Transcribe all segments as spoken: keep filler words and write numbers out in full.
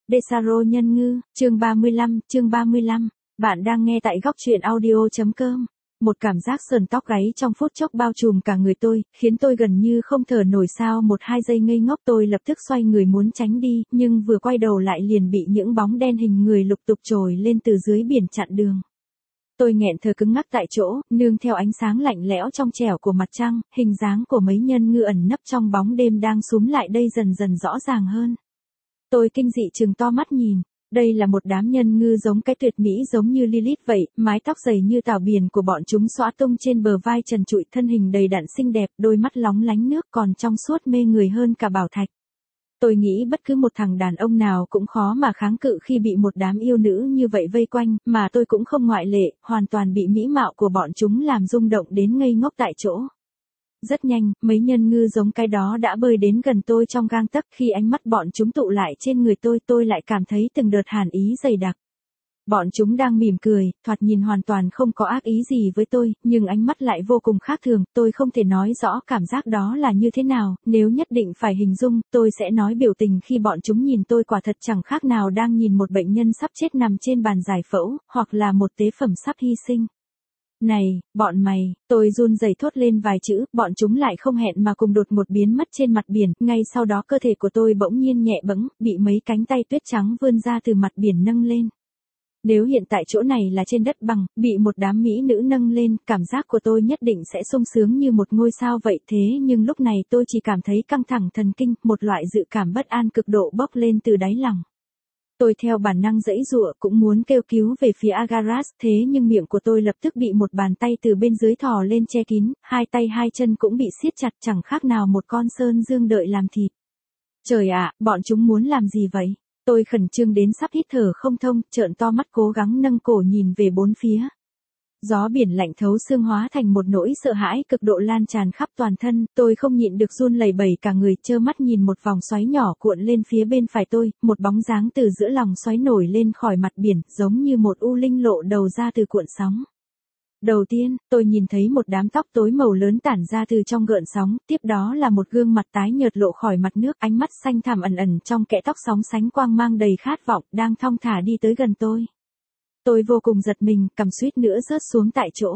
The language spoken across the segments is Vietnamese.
Desaro nhân ngư, chương ba mươi lăm, chương ba mươi lăm. Bạn đang nghe tại góc truyện audio chấm com. Một cảm giác sờn tóc gáy trong phút chốc bao trùm cả người tôi, khiến tôi gần như không thở nổi. Sau một hai giây ngây ngốc tôi lập tức xoay người muốn tránh đi, nhưng vừa quay đầu lại liền bị những bóng đen hình người lục tục trồi lên từ dưới biển chặn đường. Tôi nghẹn thở cứng ngắc tại chỗ, nương theo ánh sáng lạnh lẽo trong trẻo của mặt trăng, hình dáng của mấy nhân ngư ẩn nấp trong bóng đêm đang xúm lại đây dần dần rõ ràng hơn. Tôi kinh dị trừng to mắt nhìn, đây là một đám nhân ngư giống cái tuyệt mỹ giống như Lilith vậy, mái tóc dày như tảo biển của bọn chúng xõa tung trên bờ vai trần trụi, thân hình đầy đặn xinh đẹp, đôi mắt lóng lánh nước còn trong suốt mê người hơn cả bảo thạch. Tôi nghĩ bất cứ một thằng đàn ông nào cũng khó mà kháng cự khi bị một đám yêu nữ như vậy vây quanh, mà tôi cũng không ngoại lệ, hoàn toàn bị mỹ mạo của bọn chúng làm rung động đến ngây ngốc tại chỗ. Rất nhanh, mấy nhân ngư giống cái đó đã bơi đến gần tôi trong gang tấc, khi ánh mắt bọn chúng tụ lại trên người tôi, tôi lại cảm thấy từng đợt hàn ý dày đặc. Bọn chúng đang mỉm cười, thoạt nhìn hoàn toàn không có ác ý gì với tôi, nhưng ánh mắt lại vô cùng khác thường, tôi không thể nói rõ cảm giác đó là như thế nào, nếu nhất định phải hình dung, tôi sẽ nói biểu tình khi bọn chúng nhìn tôi quả thật chẳng khác nào đang nhìn một bệnh nhân sắp chết nằm trên bàn giải phẫu, hoặc là một tế phẩm sắp hy sinh. Này, bọn mày, tôi run rẩy thốt lên vài chữ, bọn chúng lại không hẹn mà cùng đột một biến mất trên mặt biển, ngay sau đó cơ thể của tôi bỗng nhiên nhẹ bẫng, bị mấy cánh tay tuyết trắng vươn ra từ mặt biển nâng lên. Nếu hiện tại chỗ này là trên đất bằng, bị một đám mỹ nữ nâng lên, cảm giác của tôi nhất định sẽ sung sướng như một ngôi sao vậy, thế nhưng lúc này tôi chỉ cảm thấy căng thẳng thần kinh, một loại dự cảm bất an cực độ bốc lên từ đáy lòng. Tôi theo bản năng giãy giụa cũng muốn kêu cứu về phía Agaras, thế nhưng miệng của tôi lập tức bị một bàn tay từ bên dưới thò lên che kín, hai tay hai chân cũng bị siết chặt chẳng khác nào một con sơn dương đợi làm thịt. Trời ạ, bọn chúng muốn làm gì vậy? Tôi khẩn trương đến sắp hít thở không thông, trợn to mắt cố gắng nâng cổ nhìn về bốn phía. Gió biển lạnh thấu xương hóa thành một nỗi sợ hãi cực độ lan tràn khắp toàn thân, tôi không nhịn được run lẩy bẩy cả người, trơ mắt nhìn một vòng xoáy nhỏ cuộn lên phía bên phải tôi, một bóng dáng từ giữa lòng xoáy nổi lên khỏi mặt biển, giống như một u linh lộ đầu ra từ cuộn sóng. Đầu tiên, tôi nhìn thấy một đám tóc tối màu lớn tản ra từ trong gợn sóng, tiếp đó là một gương mặt tái nhợt lộ khỏi mặt nước, ánh mắt xanh thẳm ẩn ẩn trong kẽ tóc sóng sánh quang mang đầy khát vọng, đang thong thả đi tới gần tôi. Tôi vô cùng giật mình, cằm suýt nữa rớt xuống tại chỗ.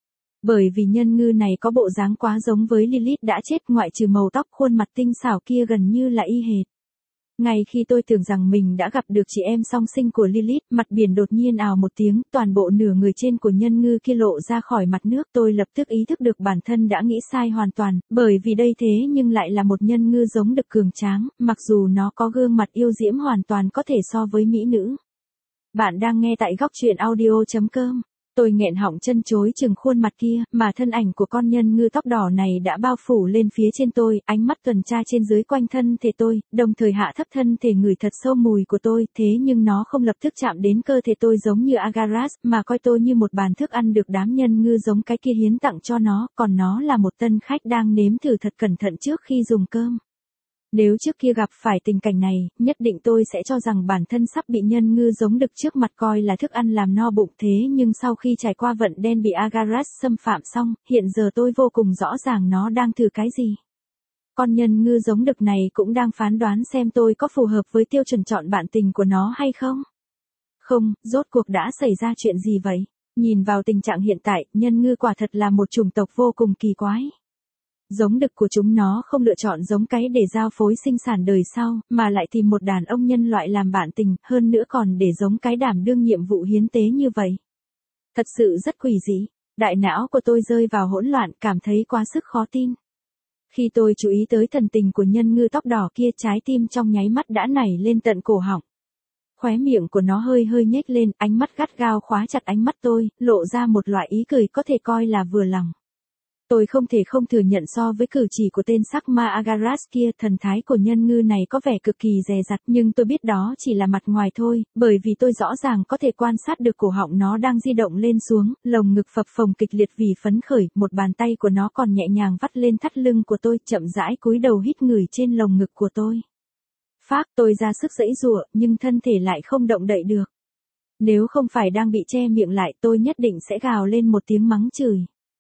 Bởi vì nhân ngư này có bộ dáng quá giống với Lilith đã chết, ngoại trừ màu tóc, khuôn mặt tinh xảo kia gần như là y hệt. Ngay khi tôi tưởng rằng mình đã gặp được chị em song sinh của Lilith, mặt biển đột nhiên ào một tiếng, toàn bộ nửa người trên của nhân ngư kia lộ ra khỏi mặt nước. Tôi lập tức ý thức được bản thân đã nghĩ sai hoàn toàn, bởi vì đây thế nhưng lại là một nhân ngư giống đực cường tráng, mặc dù nó có gương mặt yêu diễm hoàn toàn có thể so với mỹ nữ. Bạn đang nghe tại góc truyện audio chấm com. Tôi nghẹn họng chân chối chừng khuôn mặt kia, mà thân ảnh của con nhân ngư tóc đỏ này đã bao phủ lên phía trên tôi, ánh mắt tuần tra trên dưới quanh thân thể tôi, đồng thời hạ thấp thân thể ngửi thật sâu mùi của tôi, thế nhưng nó không lập tức chạm đến cơ thể tôi giống như Agaras, mà coi tôi như một bàn thức ăn được đám nhân ngư giống cái kia hiến tặng cho nó, còn nó là một tân khách đang nếm thử thật cẩn thận trước khi dùng cơm. Nếu trước kia gặp phải tình cảnh này, nhất định tôi sẽ cho rằng bản thân sắp bị nhân ngư giống đực trước mặt coi là thức ăn làm no bụng, thế nhưng sau khi trải qua vận đen bị Agaras xâm phạm xong, hiện giờ tôi vô cùng rõ ràng nó đang thử cái gì. Con nhân ngư giống đực này cũng đang phán đoán xem tôi có phù hợp với tiêu chuẩn chọn bạn tình của nó hay không. Không, rốt cuộc đã xảy ra chuyện gì vậy? Nhìn vào tình trạng hiện tại, nhân ngư quả thật là một chủng tộc vô cùng kỳ quái. Giống đực của chúng nó không lựa chọn giống cái để giao phối sinh sản đời sau, mà lại tìm một đàn ông nhân loại làm bạn tình, hơn nữa còn để giống cái đảm đương nhiệm vụ hiến tế như vậy. Thật sự rất quỷ dị. Đại não của tôi rơi vào hỗn loạn, cảm thấy quá sức khó tin. Khi tôi chú ý tới thần tình của nhân ngư tóc đỏ kia, trái tim trong nháy mắt đã nảy lên tận cổ họng. Khóe miệng của nó hơi hơi nhếch lên, ánh mắt gắt gao khóa chặt ánh mắt tôi, lộ ra một loại ý cười có thể coi là vừa lòng. Tôi không thể không thừa nhận so với cử chỉ của tên sắc ma Agaras kia, thần thái của nhân ngư này có vẻ cực kỳ dè dặt, nhưng tôi biết đó chỉ là mặt ngoài thôi, bởi vì tôi rõ ràng có thể quan sát được cổ họng nó đang di động lên xuống, lồng ngực phập phồng kịch liệt vì phấn khởi, một bàn tay của nó còn nhẹ nhàng vắt lên thắt lưng của tôi, chậm rãi cúi đầu hít ngửi trên lồng ngực của tôi. Phác, tôi ra sức giãy giụa, nhưng thân thể lại không động đậy được. Nếu không phải đang bị che miệng lại, tôi nhất định sẽ gào lên một tiếng mắng chửi.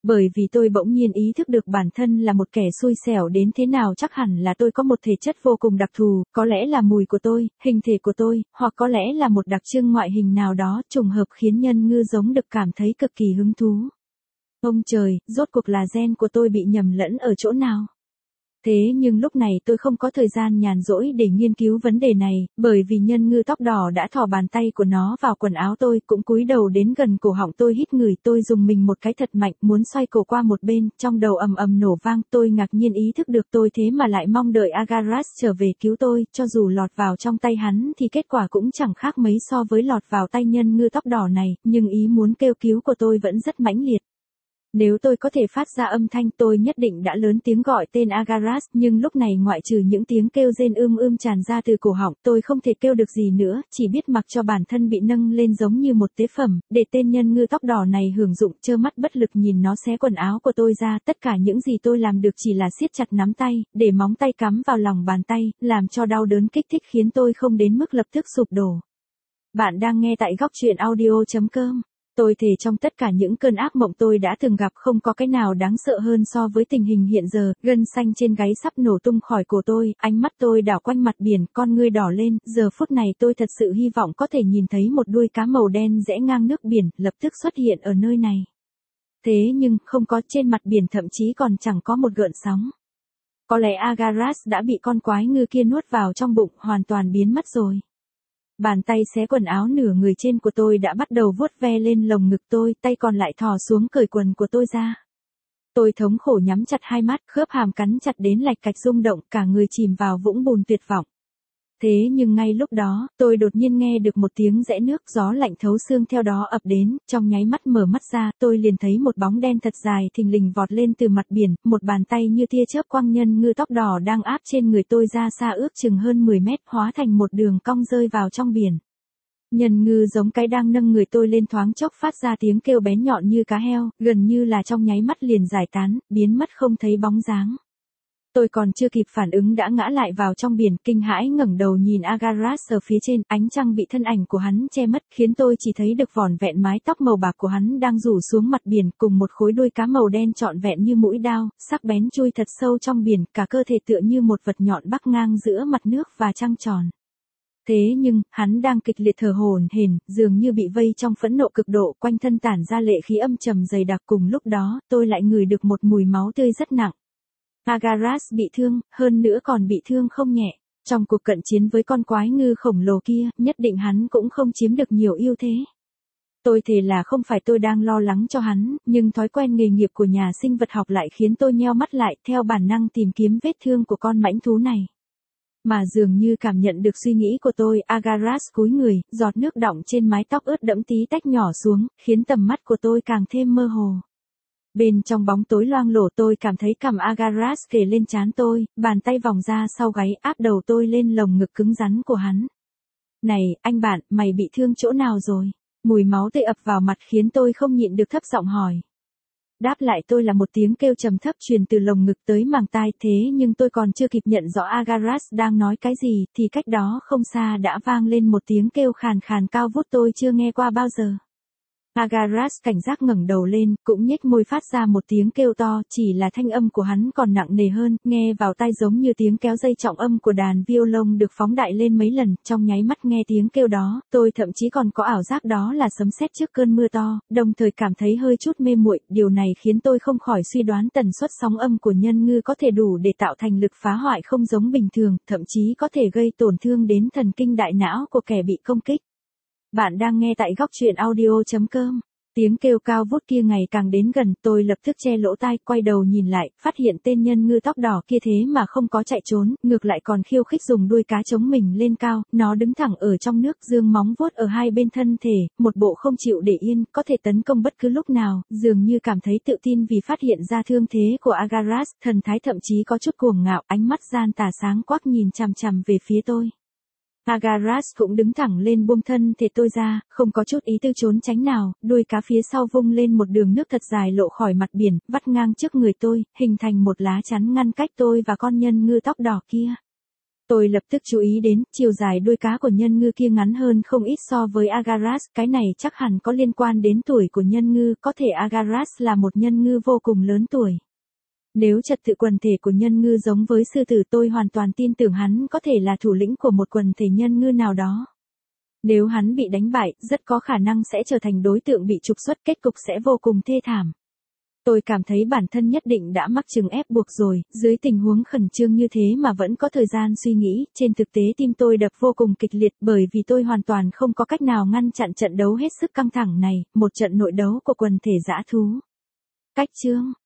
Bởi vì tôi bỗng nhiên ý thức được bản thân là một kẻ xui xẻo đến thế nào, chắc hẳn là tôi có một thể chất vô cùng đặc thù, có lẽ là mùi của tôi, hình thể của tôi, hoặc có lẽ là một đặc trưng ngoại hình nào đó trùng hợp khiến nhân ngư giống được cảm thấy cực kỳ hứng thú. Ông trời, rốt cuộc là gen của tôi bị nhầm lẫn ở chỗ nào? Thế nhưng lúc này tôi không có thời gian nhàn rỗi để nghiên cứu vấn đề này, bởi vì nhân ngư tóc đỏ đã thò bàn tay của nó vào quần áo tôi, cũng cúi đầu đến gần cổ họng tôi hít ngửi. Tôi dùng mình một cái thật mạnh, muốn xoay cổ qua một bên, trong đầu ầm ầm nổ vang. Tôi ngạc nhiên ý thức được tôi thế mà lại mong đợi Agaras trở về cứu tôi, cho dù lọt vào trong tay hắn thì kết quả cũng chẳng khác mấy so với lọt vào tay nhân ngư tóc đỏ này, nhưng ý muốn kêu cứu của tôi vẫn rất mãnh liệt. Nếu tôi có thể phát ra âm thanh tôi nhất định đã lớn tiếng gọi tên Agaras, nhưng lúc này ngoại trừ những tiếng kêu rên ưm ưm tràn ra từ cổ họng, tôi không thể kêu được gì nữa, chỉ biết mặc cho bản thân bị nâng lên giống như một tế phẩm, để tên nhân ngư tóc đỏ này hưởng dụng, trơ mắt bất lực nhìn nó xé quần áo của tôi ra. Tất cả những gì tôi làm được chỉ là siết chặt nắm tay, để móng tay cắm vào lòng bàn tay, làm cho đau đớn kích thích khiến tôi không đến mức lập tức sụp đổ. Bạn đang nghe tại góc truyện audio chấm com. Tôi thề trong tất cả những cơn ác mộng tôi đã từng gặp không có cái nào đáng sợ hơn so với tình hình hiện giờ. Gân xanh trên gáy sắp nổ tung khỏi cổ tôi, ánh mắt tôi đảo quanh mặt biển, con ngươi đỏ lên. Giờ phút này tôi thật sự hy vọng có thể nhìn thấy một đuôi cá màu đen rẽ ngang nước biển, lập tức xuất hiện ở nơi này. Thế nhưng, không có, trên mặt biển thậm chí còn chẳng có một gợn sóng. Có lẽ Agaras đã bị con quái ngư kia nuốt vào trong bụng, hoàn toàn biến mất rồi. Bàn tay xé quần áo nửa người trên của tôi đã bắt đầu vuốt ve lên lồng ngực tôi, tay còn lại thò xuống cởi quần của tôi ra. Tôi thống khổ nhắm chặt hai mắt, khớp hàm cắn chặt đến lạch cạch rung động, cả người chìm vào vũng bùn tuyệt vọng. Thế nhưng ngay lúc đó, tôi đột nhiên nghe được một tiếng rẽ nước, gió lạnh thấu xương theo đó ập đến, trong nháy mắt mở mắt ra, tôi liền thấy một bóng đen thật dài thình lình vọt lên từ mặt biển, một bàn tay như tia chớp quăng nhân ngư tóc đỏ đang áp trên người tôi ra xa ước chừng hơn mười mét, hóa thành một đường cong rơi vào trong biển. Nhân ngư giống cái đang nâng người tôi lên thoáng chốc phát ra tiếng kêu bén nhọn như cá heo, gần như là trong nháy mắt liền giải tán, biến mất không thấy bóng dáng. Tôi còn chưa kịp phản ứng đã ngã lại vào trong biển, kinh hãi ngẩng đầu nhìn Agaras ở phía trên, ánh trăng bị thân ảnh của hắn che mất, khiến tôi chỉ thấy được vỏn vẹn mái tóc màu bạc của hắn đang rủ xuống mặt biển, cùng một khối đuôi cá màu đen trọn vẹn như mũi đao, sắc bén chui thật sâu trong biển, cả cơ thể tựa như một vật nhọn bắc ngang giữa mặt nước và trăng tròn. Thế nhưng, hắn đang kịch liệt thở hổn hển, dường như bị vây trong phẫn nộ cực độ, quanh thân tản ra lệ khí âm trầm dày đặc. Cùng lúc đó, tôi lại ngửi được một mùi máu tươi rất nặng. Agaras bị thương, hơn nữa còn bị thương không nhẹ. Trong cuộc cận chiến với con quái ngư khổng lồ kia, nhất định hắn cũng không chiếm được nhiều ưu thế. Tôi thề là không phải tôi đang lo lắng cho hắn, nhưng thói quen nghề nghiệp của nhà sinh vật học lại khiến tôi nheo mắt lại, theo bản năng tìm kiếm vết thương của con mãnh thú này. Mà dường như cảm nhận được suy nghĩ của tôi, Agaras cúi người, giọt nước đọng trên mái tóc ướt đẫm tí tách nhỏ xuống, khiến tầm mắt của tôi càng thêm mơ hồ. Bên trong bóng tối loang lổ tôi cảm thấy cằm Agaras kề lên trán tôi, bàn tay vòng ra sau gáy áp đầu tôi lên lồng ngực cứng rắn của hắn. Này, anh bạn, mày bị thương chỗ nào rồi? Mùi máu tươi ập vào mặt khiến tôi không nhịn được thấp giọng hỏi. Đáp lại tôi là một tiếng kêu trầm thấp truyền từ lồng ngực tới màng tai, thế nhưng tôi còn chưa kịp nhận rõ Agaras đang nói cái gì, thì cách đó không xa đã vang lên một tiếng kêu khàn khàn cao vút tôi chưa nghe qua bao giờ. Agaras cảnh giác ngẩng đầu lên, cũng nhếch môi phát ra một tiếng kêu to, chỉ là thanh âm của hắn còn nặng nề hơn, nghe vào tai giống như tiếng kéo dây trọng âm của đàn violon được phóng đại lên mấy lần. Trong nháy mắt nghe tiếng kêu đó, tôi thậm chí còn có ảo giác đó là sấm sét trước cơn mưa to, đồng thời cảm thấy hơi chút mê muội. Điều này khiến tôi không khỏi suy đoán tần suất sóng âm của nhân ngư có thể đủ để tạo thành lực phá hoại không giống bình thường, thậm chí có thể gây tổn thương đến thần kinh đại não của kẻ bị công kích. Bạn đang nghe tại góc truyện audio chấm com. Tiếng kêu cao vút kia ngày càng đến gần, tôi lập tức che lỗ tai, quay đầu nhìn lại, phát hiện tên nhân ngư tóc đỏ kia thế mà không có chạy trốn, ngược lại còn khiêu khích dùng đuôi cá chống mình lên cao, nó đứng thẳng ở trong nước, giương móng vuốt ở hai bên thân thể, một bộ không chịu để yên, có thể tấn công bất cứ lúc nào, dường như cảm thấy tự tin vì phát hiện ra thương thế của Agaras, thần thái thậm chí có chút cuồng ngạo, ánh mắt gian tà sáng quắc nhìn chằm chằm về phía tôi. Agaras cũng đứng thẳng lên buông thân thể tôi ra, không có chút ý tư trốn tránh nào, đuôi cá phía sau vung lên một đường nước thật dài lộ khỏi mặt biển, vắt ngang trước người tôi, hình thành một lá chắn ngăn cách tôi và con nhân ngư tóc đỏ kia. Tôi lập tức chú ý đến, chiều dài đuôi cá của nhân ngư kia ngắn hơn không ít so với Agaras, cái này chắc hẳn có liên quan đến tuổi của nhân ngư, có thể Agaras là một nhân ngư vô cùng lớn tuổi. Nếu trật tự quần thể của nhân ngư giống với sư tử, tôi hoàn toàn tin tưởng hắn có thể là thủ lĩnh của một quần thể nhân ngư nào đó. Nếu hắn bị đánh bại, rất có khả năng sẽ trở thành đối tượng bị trục xuất, kết cục sẽ vô cùng thê thảm. Tôi cảm thấy bản thân nhất định đã mắc chứng ép buộc rồi, dưới tình huống khẩn trương như thế mà vẫn có thời gian suy nghĩ, trên thực tế tim tôi đập vô cùng kịch liệt bởi vì tôi hoàn toàn không có cách nào ngăn chặn trận đấu hết sức căng thẳng này, một trận nội đấu của quần thể dã thú. Cách chương